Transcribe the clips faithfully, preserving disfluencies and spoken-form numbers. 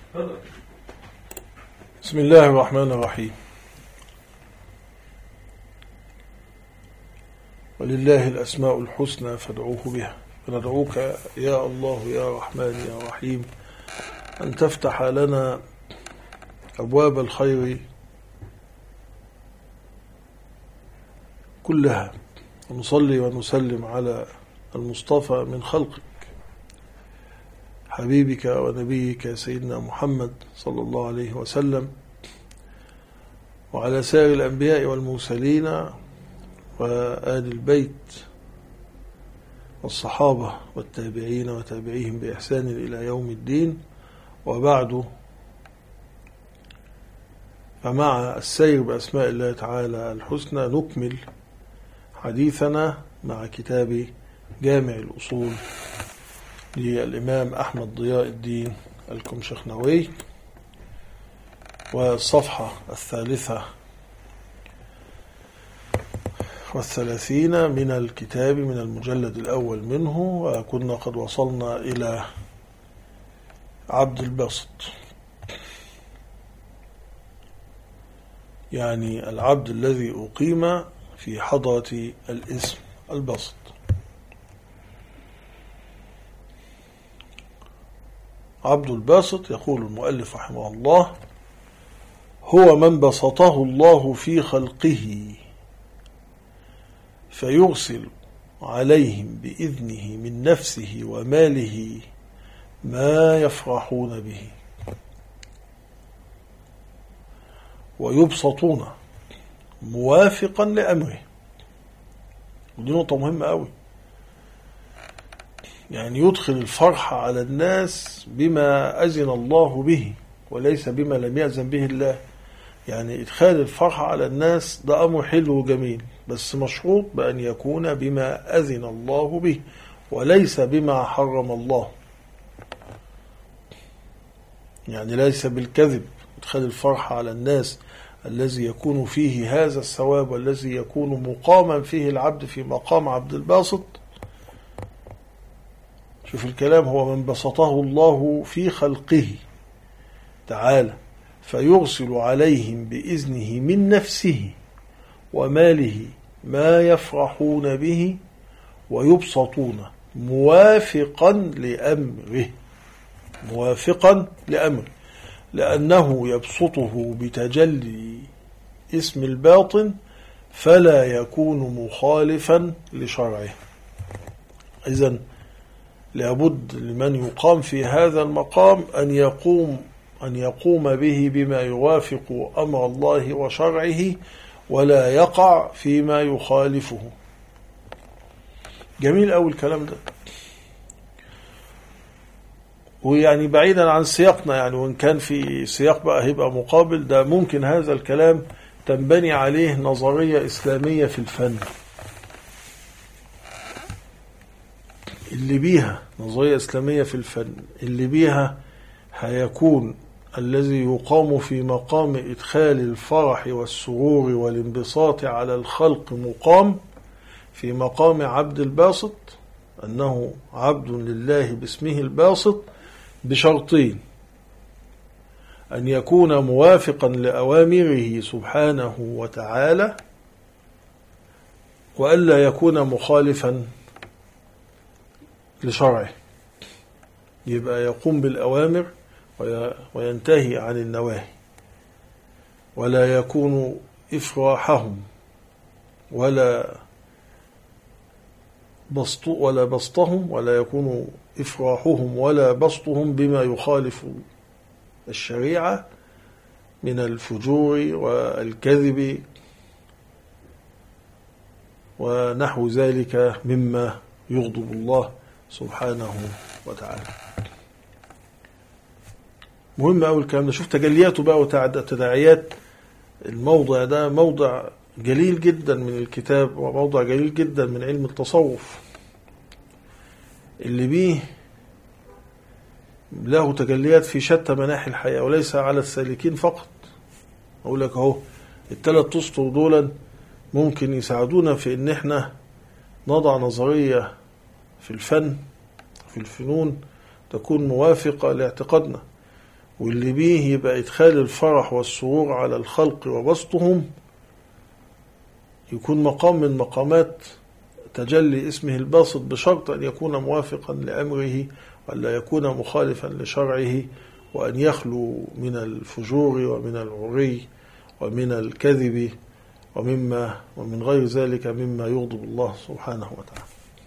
بسم الله الرحمن الرحيم. ولله الأسماء الحسنى فادعوه بها، فندعوك يا الله يا رحمن يا رحيم أن تفتح لنا أبواب الخير كلها، ونصلي ونسلم على المصطفى من خلقك حبيبك ونبيك سيدنا محمد صلى الله عليه وسلم، وعلى سائر الأنبياء والمرسلين وآل البيت والصحابة والتابعين وتابعيهم بإحسان إلى يوم الدين. وبعد، فمع السير بأسماء الله تعالى الحسنى نكمل حديثنا مع كتاب جامع الأصول للإمام أحمد ضياء الدين الكمشخنوي، والصفحة الثالثة والثلاثين من الكتاب من المجلد الأول منه، وكنا قد وصلنا إلى عبد الباسط، يعني العبد الذي أقيم في حضرة الاسم الباسط. عبد الباسط، يقول المؤلف رحمه الله، هو من بسطه الله في خلقه فيرسل عليهم بإذنه من نفسه وماله ما يفرحون به ويبسطون موافقا لأمره. ودي نقطة مهمة أوي، يعني يدخل الفرح على الناس بما أذن الله به وليس بما لم يأذن به الله. يعني إدخال الفرح على الناس ده أمر حلو وجميل، بس مشروط بأن يكون بما أذن الله به وليس بما حرم الله، يعني ليس بالكذب إدخال الفرح على الناس الذي يكون فيه هذا الثواب والذي يكون مقاما فيه العبد في مقام عبد الباسط. شوف الكلام، هو من بسطه الله في خلقه تعالى فيرسل عليهم بإذنه من نفسه وماله ما يفرحون به ويبسطون موافقا لأمره، موافقا لأمره، لأنه يبسطه بتجلي اسم الباطن فلا يكون مخالفا لشرعه. إذن لابد لمن يقام في هذا المقام أن يقوم أن يقوم به بما يوافق أمر الله وشرعه ولا يقع فيما يخالفه. جميل أوي الكلام ده، ويعني بعيدا عن سياقنا، يعني وإن كان في سياق بقى هيبقى مقابل ده، ممكن هذا الكلام تنبني عليه نظرية إسلامية في الفن اللي بيها نظرية إسلامية في الفن اللي بيها هيكون الذي يقام في مقام إدخال الفرح والسرور والانبساط على الخلق مقام في مقام عبد الباسط، أنه عبد لله باسمه الباسط بشرطين: أن يكون موافقا لأوامره سبحانه وتعالى، وألا يكون مخالفا لشرعه، يبقى يقوم بالأوامر وينتهي عن النواهي، ولا يكون إفراحهم ولا بسط ولا بسطهم ولا يكون إفراحهم ولا بسطهم بما يخالف الشريعة من الفجور والكذب ونحو ذلك مما يغضب الله سبحانه وتعالى. مهم أول الكلام ده. شوف تجلياته بقى وتداعيات الموضع ده، موضع جليل جدا من الكتاب وموضع جليل جدا من علم التصوف، اللي بيه له تجليات في شتى مناحي الحياة وليس على السالكين فقط. أقول لك أهو الثلاث أسطر دول ممكن يساعدونا في إن إحنا نضع نظرية في الفن في الفنون تكون موافقة لاعتقادنا، واللي بيه يبقى إدخال الفرح والسرور على الخلق وبسطهم، يكون مقام من مقامات تجلي اسمه الباسط، بشرط أن يكون موافقا لأمره ولا يكون مخالفا لشرعه، وأن يخلو من الفجور ومن العري ومن الكذب ومما ومن غير ذلك مما يغضب الله سبحانه وتعالى.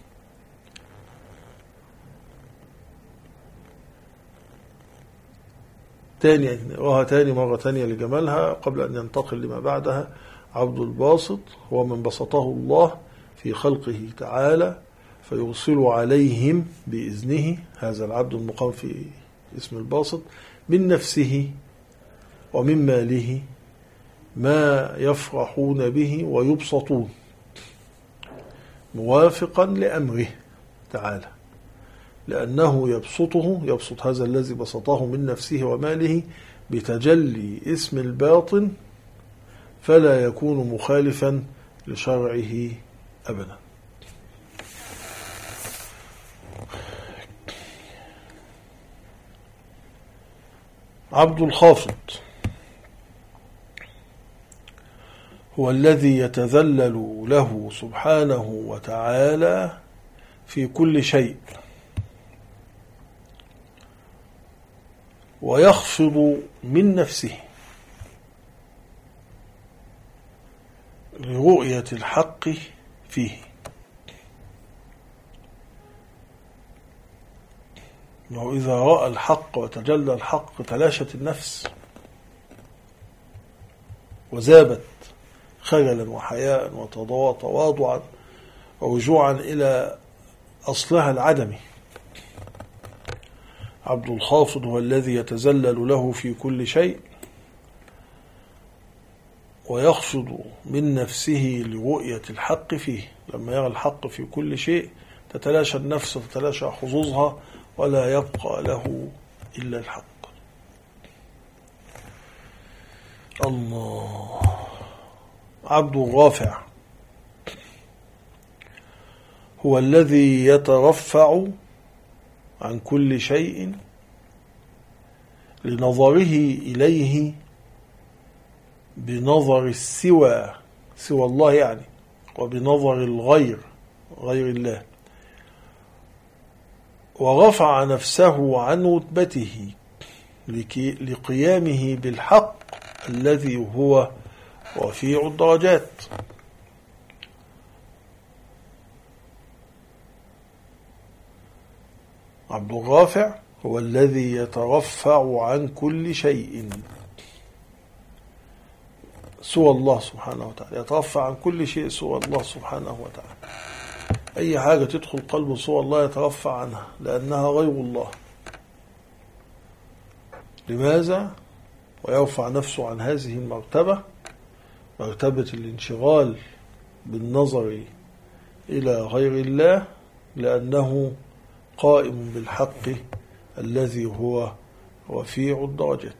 تاني نقراها تاني مرة تانية لجمالها قبل أن ينتقل لما بعدها. عبد الباسط هو من بسطه الله في خلقه تعالى فيرسل عليهم بإذنه، هذا العبد المقام في اسم الباسط، من نفسه ومن ماله ما يفرحون به ويبسطون، موافقا لأمره تعالى، لأنه يبسطه يبسط هذا الذي بسطه من نفسه وماله بتجلي اسم الباطن، فلا يكون مخالفا لشرعه أبدا. عبد الخافض هو الذي يتذلل له سبحانه وتعالى في كل شيء، ويخفض من نفسه لرؤية الحق فيه، وإذا رأى الحق وتجلى الحق تلاشت النفس وذابت خجلا وحياء وتواضعا ورجوعا إلى أصلها العدمي. عبد الخافض هو الذي يتذلل له في كل شيء ويخفض من نفسه لرؤية الحق فيه، لما يرى الحق في كل شيء تتلاشى النفس وتتلاشى حظوظها ولا يبقى له إلا الحق. الله. عبد الرافع هو الذي يترفع عن كل شيء لنظره إليه بنظر السوى سوى الله يعني، وبنظر الغير غير الله، ورفع نفسه عن رتبته لقيامه بالحق الذي هو رفيع الدرجات. عبد الرافع هو الذي يترفع عن كل شيء سوى الله سبحانه وتعالى، يترفع عن كل شيء سوى الله سبحانه وتعالى. أي حاجة تدخل قلبه سوى الله يترفع عنها لأنها غير الله. لماذا؟ ويرفع نفسه عن هذه المرتبة، مرتبة الانشغال بالنظر إلى غير الله، لأنه قائم بالحق الذي هو رفيع الدرجات.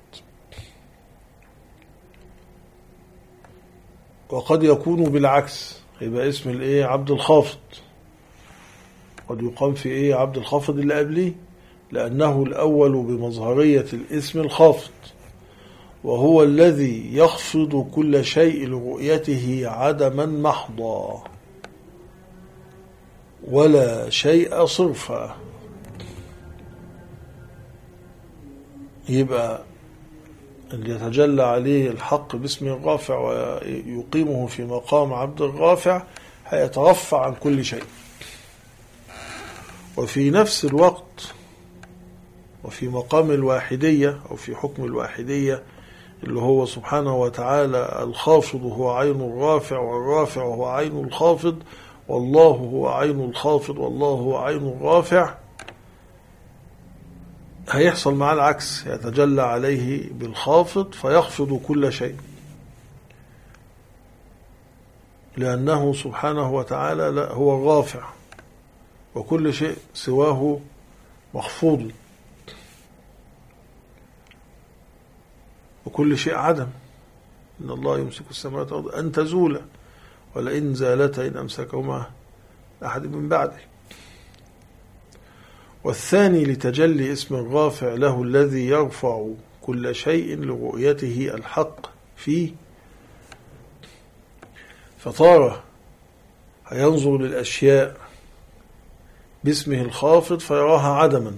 وقد يكون بالعكس، يبقى اسم الايه عبد الخافض قد يقام في ايه عبد الخافض اللي قبليه، لأنه الأول بمظهرية الاسم الخافض، وهو الذي يخفض كل شيء لرؤيته عدما محضا ولا شيء صرفا. يبقى اللي يتجلى عليه الحق باسم الرافع ويقيمه في مقام عبد الرافع هيترفع عن كل شيء، وفي نفس الوقت وفي مقام الواحدية أو في حكم الواحدية اللي هو سبحانه وتعالى الخافض هو عين الرافع، والرافع هو عين الخافض، والله هو عين الخافض، والله هو عين الرافع. هيحصل معاه العكس، يتجلى عليه بالخافض فيخفض كل شيء، لأنه سبحانه وتعالى هو الرافع وكل شيء سواه مخفوض، وكل شيء عدم. إن الله يمسك السماوات والأرض أن تزولا ولئن زالتا إن أمسكهما أحد من بعده. والثاني لتجلي اسم الرافع له الذي يرفع كل شيء لرؤيته الحق فيه، فطارة هينظر للأشياء باسمه الخافض فيراها عدما،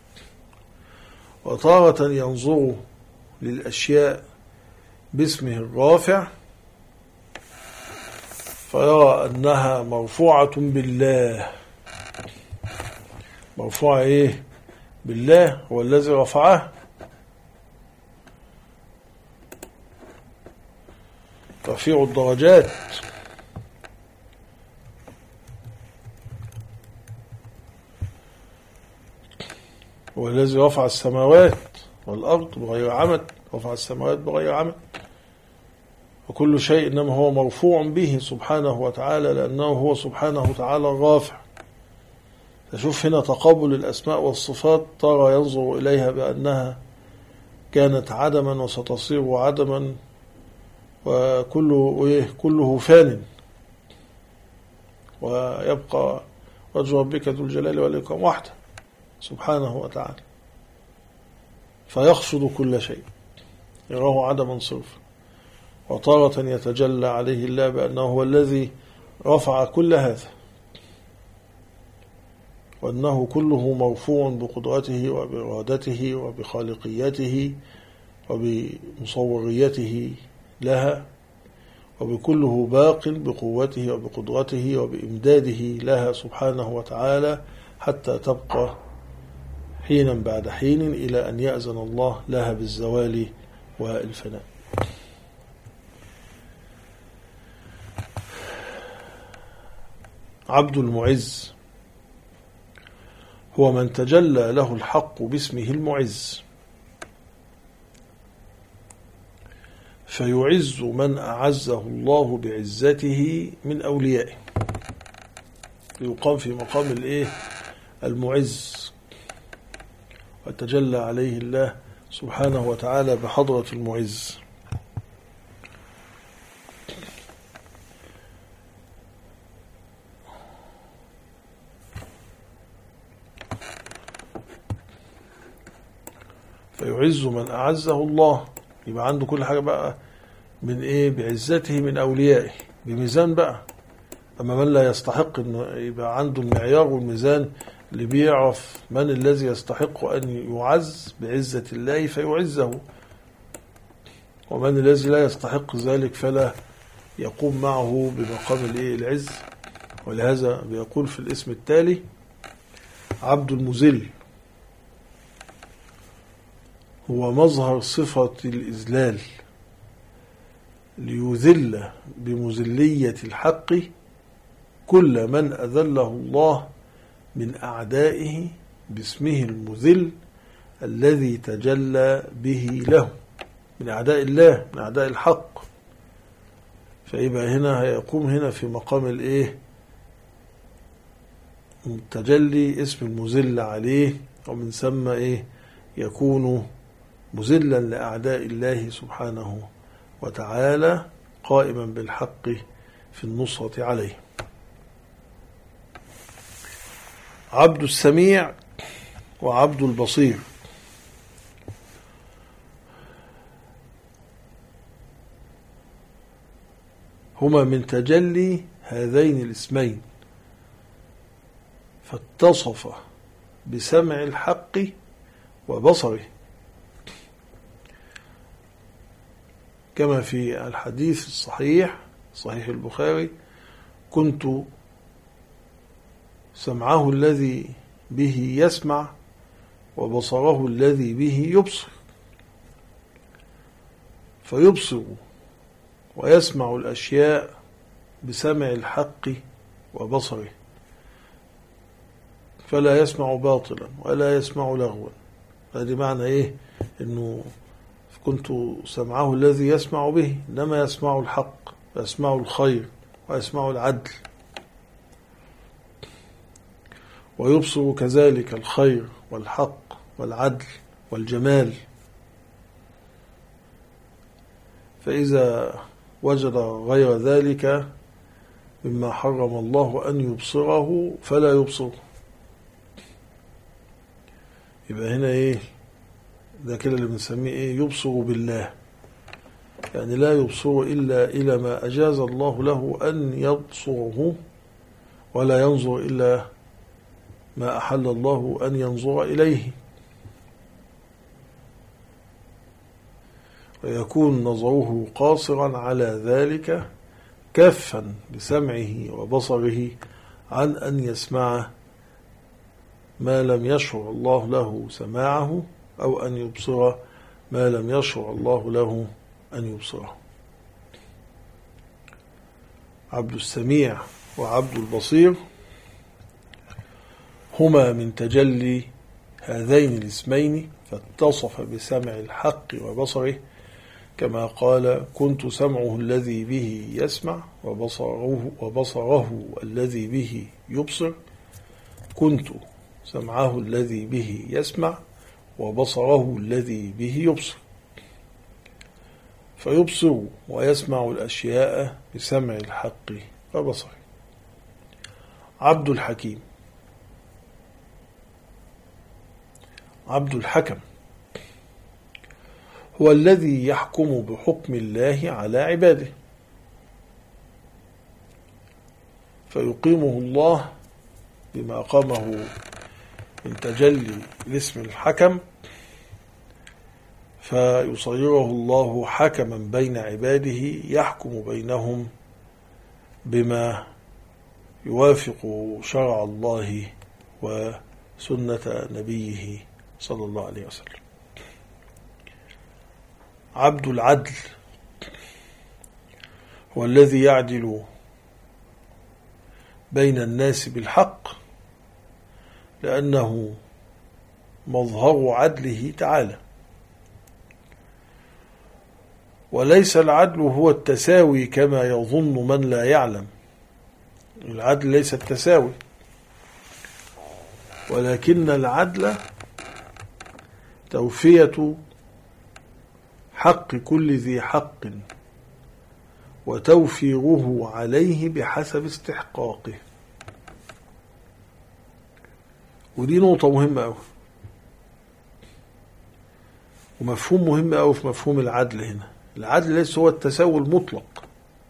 وطارة ينظر للأشياء باسمه الرافع فيرى أنها مرفوعة بالله. مرفوعة إيه؟ بالله، هو الذي رفعها. رفيع الدرجات، هو الذي رفع السماوات والأرض بغير عمد، رفع السماوات بغير عمد، وكل شيء إنما هو مرفوع به سبحانه وتعالى، لأنه هو سبحانه وتعالى الرافع. تشوف هنا تقابل الأسماء والصفات، ترى ينظر إليها بأنها كانت عدما وستصير عدما، وكله كله فان، ويبقى وجه ربك ذو الجلال والإكرام وحده سبحانه وتعالى، فيخفض كل شيء يراه عدما صرفا. وطارة يتجلى عليه الله بأنه هو الذي رفع كل هذا، وأنه كله مرفوع بقدرته وبإرادته وبخالقيته وبمصوريته لها، وبكله باق بقوته وبقدرته وبإمداده لها سبحانه وتعالى، حتى تبقى حينا بعد حين إلى أن يأذن الله لها بالزوال والفناء. عبد المعز هو من تجلى له الحق باسمه المعز، فيعز من أعزه الله بعزته من أوليائه، يقام في مقام الإيه؟ المعز، وتجلى عليه الله سبحانه وتعالى بحضرة المعز. فيعز من أعزه الله، يبقى عنده كل حاجة بقى من إيه؟ بعزته من أوليائه، بميزان بقى. أما من لا يستحق إنه يبقى عنده المعيار والميزان اللي بيعرف من الذي يستحق أن يعز بعزة الله فيعزه، ومن الذي لا يستحق ذلك فلا يقوم معه بمقام الإيه؟ العز. ولهذا بيقول في الاسم التالي: عبد المذل هو مظهر صفة الإذلال، ليذل بمذلية الحق كل من أذله الله من أعدائه باسمه المذل الذي تجلى به له، من أعداء الله، من أعداء الحق. فيبقى هنا هيقوم هنا في مقام الإيه؟ التجلي، اسم المذل عليه، ومن ثم إيه؟ يكون مذلا لأعداء الله سبحانه وتعالى، قائما بالحق في النصرة عليه. عبد السميع وعبد البصير هما من تجلي هذين الاسمين، فاتصف بسمع الحق وبصره، كما في الحديث الصحيح صحيح البخاري: كنت سمعه الذي به يسمع وبصره الذي به يبصر، فيبصر ويسمع الأشياء بسمع الحق وبصره، فلا يسمع باطلا ولا يسمع لغوا. هذا معنى إيه؟ إنه كنت سمعه الذي يسمع به، إنما يسمع الحق ويسمع الخير ويسمع العدل، ويبصر كذلك الخير والحق والعدل والجمال. فإذا وجد غير ذلك مما حرم الله أن يبصره فلا يبصره. يبقى هنا إيه؟ ده كده اللي بنسميه إيه؟ يبصر بالله، يعني لا يبصر إلا إلى ما أجاز الله له أن يبصره، ولا ينظر إلا ما أحل الله أن ينظر إليه، ويكون نظره قاصرا على ذلك كافا بسمعه وبصره عن أن يسمع ما لم يشرع الله له سماعه، أو أن يبصر ما لم يشرع الله له أن يبصره. عبد السميع وعبد البصير هما من تجلي هذين الاسمين، فاتصف بسمع الحق وبصره، كما قال: كنت سمعه الذي به يسمع وبصره, وبصره الذي به يبصر. كنت سمعه الذي به يسمع وبصره الذي به يبصر، فيبصر ويسمع الأشياء بسمع الحق وبصره. عبد الحكيم. عبد الحكم هو الذي يحكم بحكم الله على عباده، فيقيمه الله بما قامه من تجلي الاسم الحكم، فيصيره الله حكما بين عباده يحكم بينهم بما يوافق شرع الله وسنة نبيه صلى الله عليه وسلم. عبد العدل هو الذي يعدل بين الناس بالحق، لأنه مظهر عدله تعالى، وليس العدل هو التساوي كما يظن من لا يعلم. العدل ليس التساوي، ولكن العدل توفية حق كل ذي حق وتوفيره عليه بحسب استحقاقه. ودي نقطة مهمة أوي، ومفهوم مهم أوي في مفهوم العدل هنا. العدل ليس هو التساوي المطلق،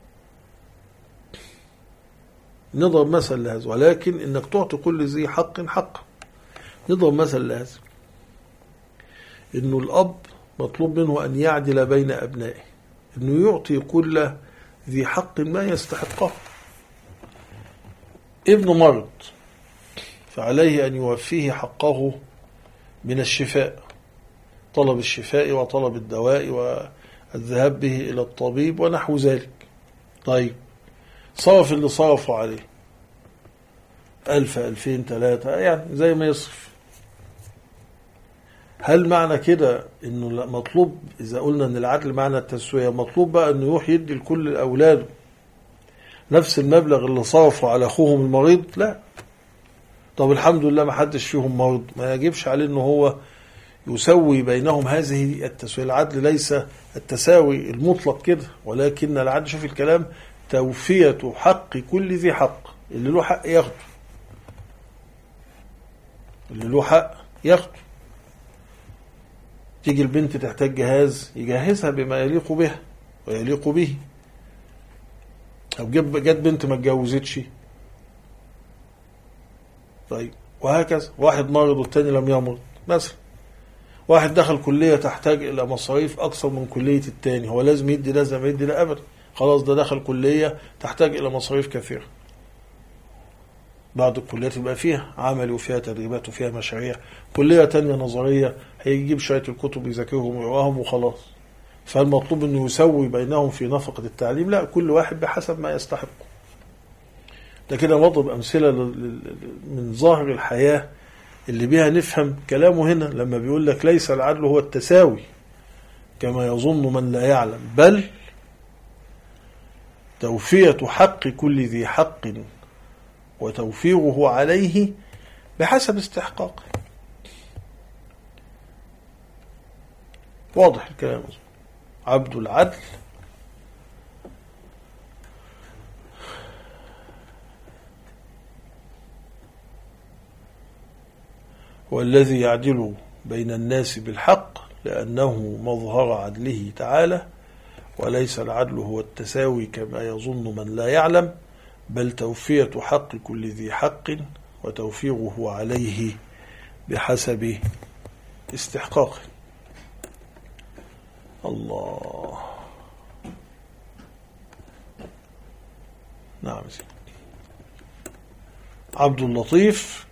نضرب مثل لهذا، ولكن إنك تعطي كل ذي حق حقه. نضرب مثل لهذا، إنه الأب مطلوب منه أن يعدل بين أبنائه، إنه يعطي كل ذي حق ما يستحقه. ابن مرض، فعليه أن يوفيه حقه من الشفاء، طلب الشفاء وطلب الدواء والذهاب به إلى الطبيب ونحو ذلك. طيب، صرف اللي صرفوا عليه ألف ألفين ثلاثة، يعني زي ما يصرف. هل معنى كده إنه مطلوب، إذا قلنا إن العدل معنى التسوية، مطلوب بقى إنه يروح يدي لكل أولاده نفس المبلغ اللي صرفوا على أخوهم المريض؟ لا. طب الحمد لله ما حدش فيهم مرض، ما يجبش عليه إنه هو يسوي بينهم هذه التسوية. العدل ليس التساوي المطلق كده، ولكن العدل، شوف الكلام، توفية حق كل ذي حق. اللي له حق ياخده، اللي له حق ياخده. تيجي البنت تحتاج جهاز، يجهزها بما يليق بها ويليق به. أو جت بنت ما اتجوزتش، طيب، وهكذا. واحد مرض والتاني لم يمرض مثلا. واحد دخل كلية تحتاج إلى مصاريف أكثر من كلية التاني، هو لازم يدي لازم يدي لا أبدا، خلاص ده دخل كلية تحتاج إلى مصاريف كثيرة. بعض الكليات يبقى فيها عملي وفيها تدريبات وفيها مشاريع، كلية تانية نظرية هيجيب شوية الكتب يذاكرهم ويقراهم وخلاص. فالمطلوب أنه يسوي بينهم في نفقة التعليم؟ لا، كل واحد بحسب ما يستحق. ده كده مضرب أمثلة من ظاهر الحياة اللي بيها نفهم كلامه هنا، لما بيقول لك ليس العدل هو التساوي كما يظن من لا يعلم، بل توفية حق كل ذي حق وتوفيره عليه بحسب استحقاقه. واضح الكلام؟ عبد العدل هو الذي يعدل بين الناس بالحق، لأنه مظهر عدله تعالى، وليس العدل هو التساوي كما يظن من لا يعلم، بل توفية حق كل ذي حق وتوفيره عليه بحسب استحقاقه. الله. نعم. عبد اللطيف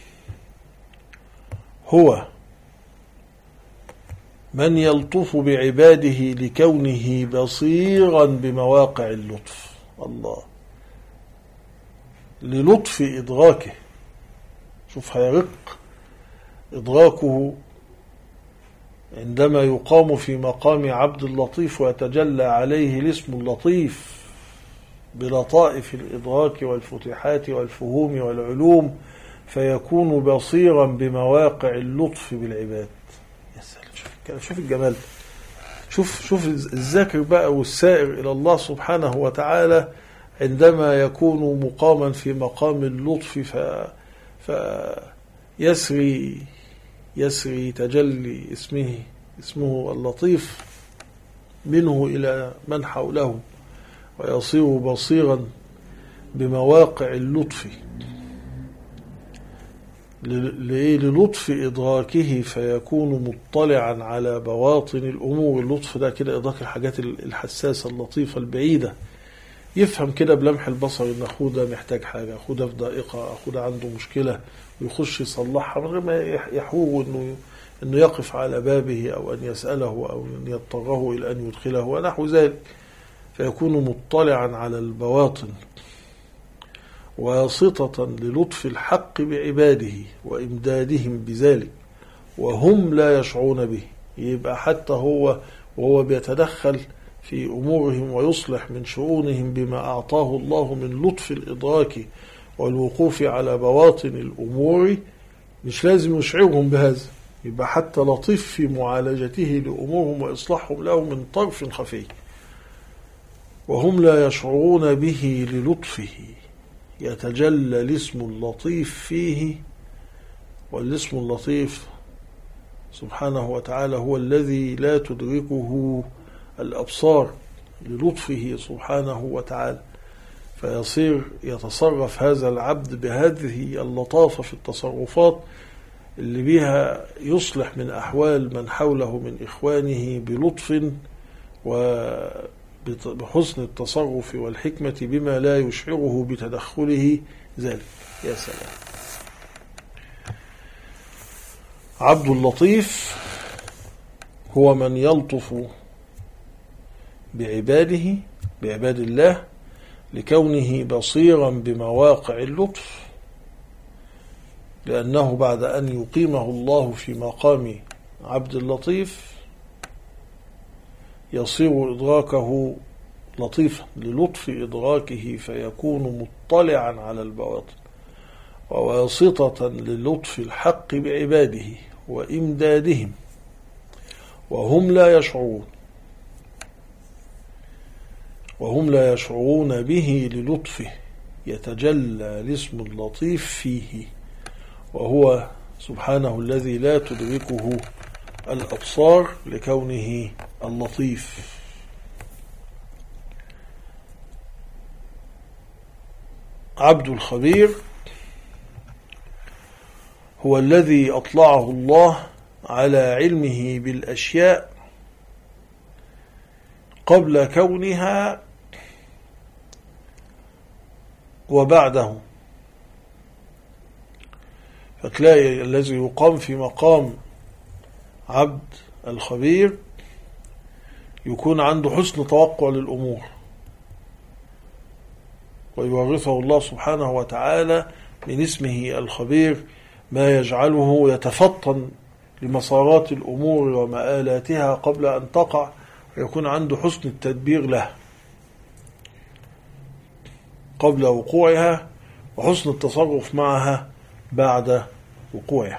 هو من يلطف بعباده لكونه بصيرا بمواقع اللطف. الله. للطف إدراكه، شوف هيرق إدراكه عندما يقام في مقام عبد اللطيف ويتجلى عليه الاسم اللطيف بلطائف الإدراك والفتحات والفهوم والعلوم، فيكون بصيرا بمواقع اللطف بالعباد. يا سلام، شوف الجمال، شوف شوف الذاكر بقى والسائر إلى الله سبحانه وتعالى عندما يكون مقاما في مقام اللطف ف فيسري يسري تجلي اسمه اسمه اللطيف منه إلى من حوله، ويصير بصيرا بمواقع اللطف للطف إدراكه، فيكون مطلعا على بواطن الأمور. اللطف ده كده إدراك الحاجات الحساسة اللطيفة البعيدة، يفهم كده بلمح البصر إن أخوه ده محتاج حاجة، أخوه ده في ضائقة، أخوه ده عنده مشكلة، ويخش يصلحها من غير ما يحوه إنه إنه يقف على بابه أو أن يسأله أو أن يضطره إلى أن يدخله ونحو ذلك. فيكون مطلعا على البواطن واسطة للطف الحق بعباده وإمدادهم بذلك وهم لا يشعرون به. يبقى حتى هو وهو بيتدخل في أمورهم ويصلح من شؤونهم بما أعطاه الله من لطف الإدراك والوقوف على بواطن الأمور، مش لازم يشعرهم بهذا، يبقى حتى لطيف في معالجته لأمورهم وإصلاحهم له من طرف خفي، وهم لا يشعرون به للطفه. يتجلى الاسم اللطيف فيه، والاسم اللطيف سبحانه وتعالى هو الذي لا تدركه الأبصار للطفه سبحانه وتعالى، فيصير يتصرف هذا العبد بهذه اللطافة في التصرفات اللي بها يصلح من أحوال من حوله من إخوانه بلطف وبحسن التصرف والحكمة بما لا يشعره بتدخله ذلك. يا سلام. عبد اللطيف هو من يلطف بعباده بعباد الله لكونه بصيرا بمواقع اللطف، لأنه بعد أن يقيمه الله في مقام عبد اللطيف يصير إدراكه لطيفا للطف إدراكه، فيكون مطلعا على البواطن وواسطة للطف الحق بعباده وإمدادهم وهم لا يشعرون وهم لا يشعرون به للطفه. يتجلى الاسم اللطيف فيه، وهو سبحانه الذي لا تدركه الأبصار لكونه اللطيف. عبد الخبير هو الذي أطلعه الله على علمه بالأشياء قبل كونها وبعده. فتلاقي الذي يقام في مقام عبد الخبير يكون عنده حسن توقع للأمور، ويورثه الله سبحانه وتعالى من اسمه الخبير ما يجعله يتفطن لمسارات الأمور ومآلاتها قبل أن تقع، ويكون عنده حسن التدبير له قبل وقوعها وحسن التصرف معها بعد وقوعها.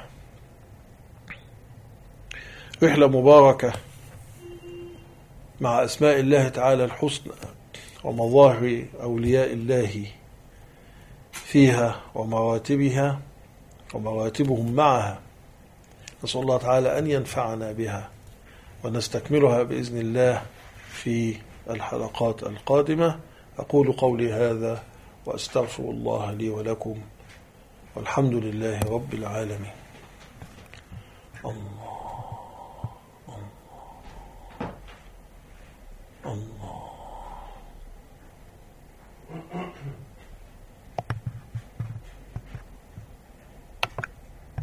رحلة مباركة مع أسماء الله تعالى الحسنى ومظاهر أولياء الله فيها ومراتبها ومراتبهم معها. نسأل الله تعالى أن ينفعنا بها ونستكملها بإذن الله في الحلقات القادمة. أقول قولي هذا وأستغفر الله لي ولكم، والحمد لله رب العالمين. الله